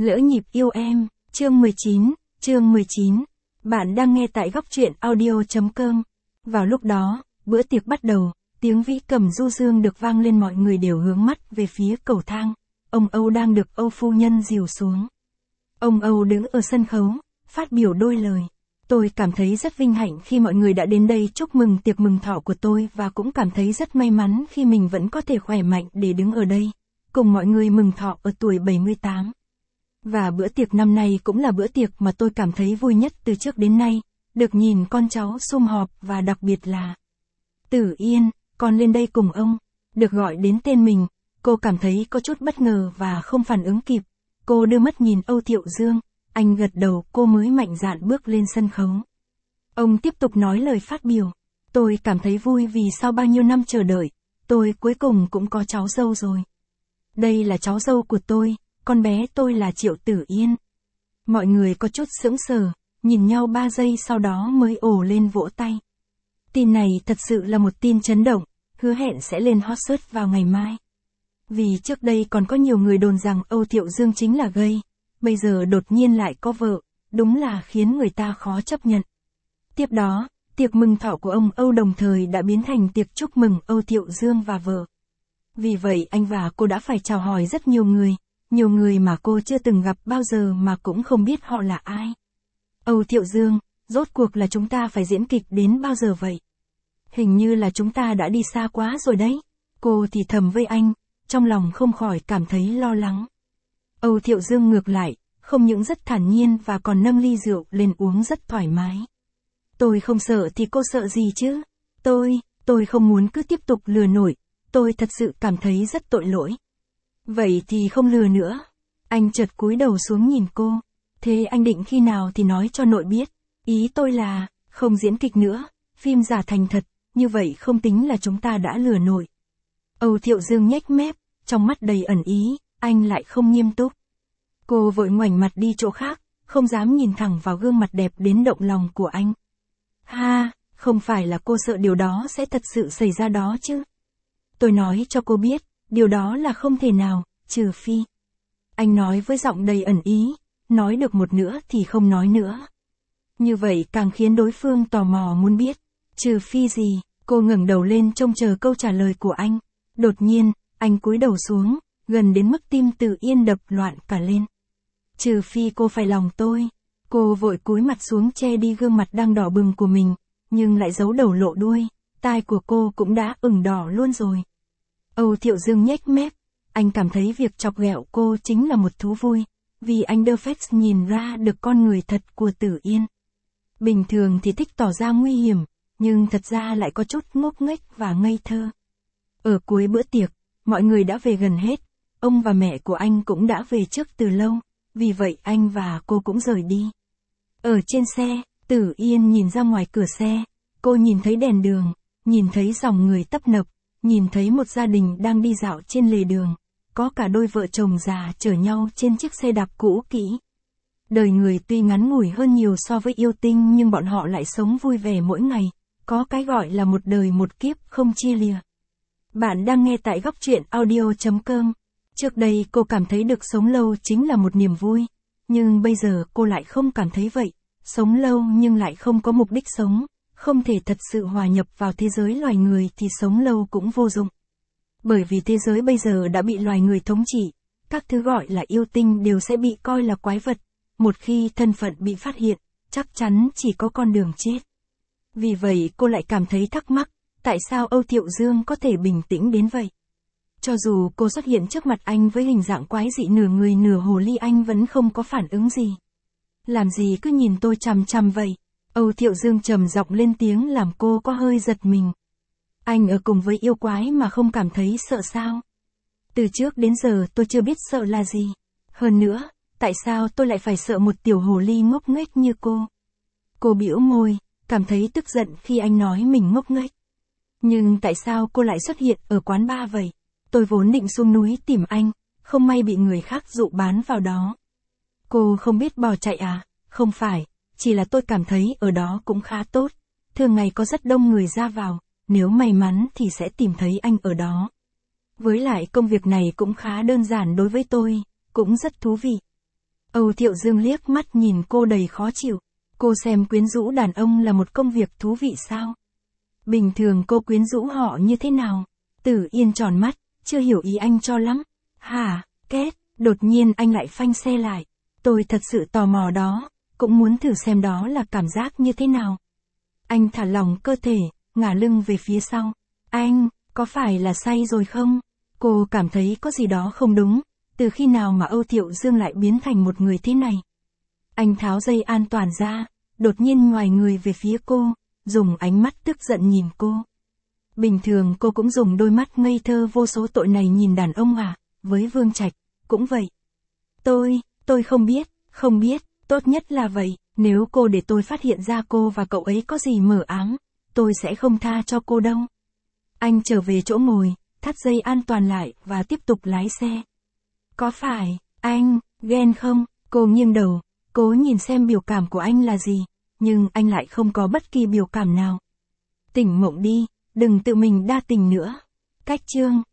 Lỡ nhịp yêu em, chương 19. Bạn đang nghe tại góc truyện audio.com. Vào lúc đó, bữa tiệc bắt đầu, tiếng vĩ cầm du dương được vang lên, mọi người đều hướng mắt về phía cầu thang. Ông Âu đang được Âu phu nhân dìu xuống. Ông Âu đứng ở sân khấu, phát biểu đôi lời. Tôi cảm thấy rất vinh hạnh khi mọi người đã đến đây chúc mừng tiệc mừng thọ của tôi, và cũng cảm thấy rất may mắn khi mình vẫn có thể khỏe mạnh để đứng ở đây, cùng mọi người mừng thọ ở tuổi 78. Và bữa tiệc năm nay cũng là bữa tiệc mà tôi cảm thấy vui nhất từ trước đến nay, được nhìn con cháu sum họp và đặc biệt là Tử Yên, con lên đây cùng ông. Được gọi đến tên mình, cô cảm thấy có chút bất ngờ và không phản ứng kịp. Cô đưa mắt nhìn Âu Thiệu Dương, anh gật đầu, cô mới mạnh dạn bước lên sân khấu. Ông tiếp tục nói lời phát biểu. Tôi cảm thấy vui vì sau bao nhiêu năm chờ đợi, tôi cuối cùng cũng có cháu dâu rồi. Đây là cháu dâu của tôi, con bé tôi là Triệu Tử Yên. Mọi người có chút sững sờ, nhìn nhau 3 giây sau đó mới ồ lên vỗ tay. Tin này thật sự là một tin chấn động, hứa hẹn sẽ lên hot search vào ngày mai. Vì trước đây còn có nhiều người đồn rằng Âu Thiệu Dương chính là gay, bây giờ đột nhiên lại có vợ, đúng là khiến người ta khó chấp nhận. Tiếp đó, tiệc mừng thọ của ông Âu đồng thời đã biến thành tiệc chúc mừng Âu Thiệu Dương và vợ. Vì vậy anh và cô đã phải chào hỏi rất nhiều người mà cô chưa từng gặp bao giờ mà cũng không biết họ là ai. Âu Thiệu Dương, rốt cuộc là chúng ta phải diễn kịch đến bao giờ vậy? Hình như là chúng ta đã đi xa quá rồi đấy. Cô thì thầm với anh, trong lòng không khỏi cảm thấy lo lắng. Âu Thiệu Dương ngược lại, không những rất thản nhiên và còn nâng ly rượu lên uống rất thoải mái. Tôi không sợ thì cô sợ gì chứ? Tôi không muốn cứ tiếp tục lừa nổi, tôi thật sự cảm thấy rất tội lỗi. Vậy thì không lừa nữa. Anh chợt cúi đầu xuống nhìn cô. Thế anh định khi nào thì nói cho nội biết? Ý tôi là, không diễn kịch nữa, phim giả thành thật, như vậy không tính là chúng ta đã lừa nổi. Âu Thiệu Dương nhếch mép, trong mắt đầy ẩn ý, anh lại không nghiêm túc. Cô vội ngoảnh mặt đi chỗ khác, không dám nhìn thẳng vào gương mặt đẹp đến động lòng của anh. Ha, không phải là cô sợ điều đó sẽ thật sự xảy ra đó chứ? Tôi nói cho cô biết, điều đó là không thể nào, trừ phi. Anh nói với giọng đầy ẩn ý, nói được một nữa thì không nói nữa. Như vậy càng khiến đối phương tò mò muốn biết. Trừ phi gì? Cô ngẩng đầu lên trông chờ câu trả lời của anh. Đột nhiên, anh cúi đầu xuống, gần đến mức tim Tử Yên đập loạn cả lên. Trừ phi cô phải lòng tôi. Cô vội cúi mặt xuống che đi gương mặt đang đỏ bừng của mình, nhưng lại giấu đầu lộ đuôi, tai của cô cũng đã ửng đỏ luôn rồi. Âu Thiệu Dương nhếch mép, anh cảm thấy việc chọc ghẹo cô chính là một thú vui, vì anh đơ phét nhìn ra được con người thật của Tử Yên. Bình thường thì thích tỏ ra nguy hiểm, nhưng thật ra lại có chút ngốc nghếch và ngây thơ. Ở cuối bữa tiệc, mọi người đã về gần hết, ông và mẹ của anh cũng đã về trước từ lâu, vì vậy anh và cô cũng rời đi. Ở trên xe, Tử Yên nhìn ra ngoài cửa xe, cô nhìn thấy đèn đường, nhìn thấy dòng người tấp nập, nhìn thấy một gia đình đang đi dạo trên lề đường, có cả đôi vợ chồng già chở nhau trên chiếc xe đạp cũ kỹ. Đời người tuy ngắn ngủi hơn nhiều so với yêu tinh nhưng bọn họ lại sống vui vẻ mỗi ngày, có cái gọi là một đời một kiếp không chia lìa. Bạn đang nghe tại góc truyện audio.com. Trước đây cô cảm thấy được sống lâu chính là một niềm vui, nhưng bây giờ cô lại không cảm thấy vậy, sống lâu nhưng lại không có mục đích sống, không thể thật sự hòa nhập vào thế giới loài người thì sống lâu cũng vô dụng. Bởi vì thế giới bây giờ đã bị loài người thống trị, các thứ gọi là yêu tinh đều sẽ bị coi là quái vật, một khi thân phận bị phát hiện, chắc chắn chỉ có con đường chết. Vì vậy cô lại cảm thấy thắc mắc, tại sao Âu Thiệu Dương có thể bình tĩnh đến vậy? Cho dù cô xuất hiện trước mặt anh với hình dạng quái dị nửa người nửa hồ ly, anh vẫn không có phản ứng gì. Làm gì cứ nhìn tôi chằm chằm vậy? Âu Thiệu Dương trầm giọng lên tiếng làm cô có hơi giật mình. Anh ở cùng với yêu quái mà không cảm thấy sợ sao? Từ trước đến giờ tôi chưa biết sợ là gì. Hơn nữa, tại sao tôi lại phải sợ một tiểu hồ ly ngốc nghếch như cô? Cô bĩu môi, cảm thấy tức giận khi anh nói mình ngốc nghếch. Nhưng tại sao cô lại xuất hiện ở quán bar vậy? Tôi vốn định xuống núi tìm anh, không may bị người khác dụ bán vào đó. Cô không biết bỏ chạy à? Không phải, chỉ là tôi cảm thấy ở đó cũng khá tốt. Thường ngày có rất đông người ra vào, nếu may mắn thì sẽ tìm thấy anh ở đó. Với lại công việc này cũng khá đơn giản đối với tôi, cũng rất thú vị. Âu Thiệu Dương liếc mắt nhìn cô đầy khó chịu. Cô xem quyến rũ đàn ông là một công việc thú vị sao? Bình thường cô quyến rũ họ như thế nào? Tử Yên tròn mắt, chưa hiểu ý anh cho lắm. Hả, két, đột nhiên anh lại phanh xe lại. Tôi thật sự tò mò đó, cũng muốn thử xem đó là cảm giác như thế nào. Anh thả lỏng cơ thể, ngả lưng về phía sau. Anh, có phải là say rồi không? Cô cảm thấy có gì đó không đúng, từ khi nào mà Âu Thiệu Dương lại biến thành một người thế này? Anh tháo dây an toàn ra, đột nhiên ngoài người về phía cô, dùng ánh mắt tức giận nhìn cô. Bình thường cô cũng dùng đôi mắt ngây thơ vô số tội này nhìn đàn ông à, với Vương Trạch, cũng vậy. Tôi không biết, tốt nhất là vậy, nếu cô để tôi phát hiện ra cô và cậu ấy có gì mờ ám, tôi sẽ không tha cho cô đâu. Anh trở về chỗ ngồi, thắt dây an toàn lại và tiếp tục lái xe. Có phải, anh, ghen không? Cô nghiêng đầu, cố nhìn xem biểu cảm của anh là gì, nhưng anh lại không có bất kỳ biểu cảm nào. Tỉnh mộng đi, đừng tự mình đa tình nữa. Cách chương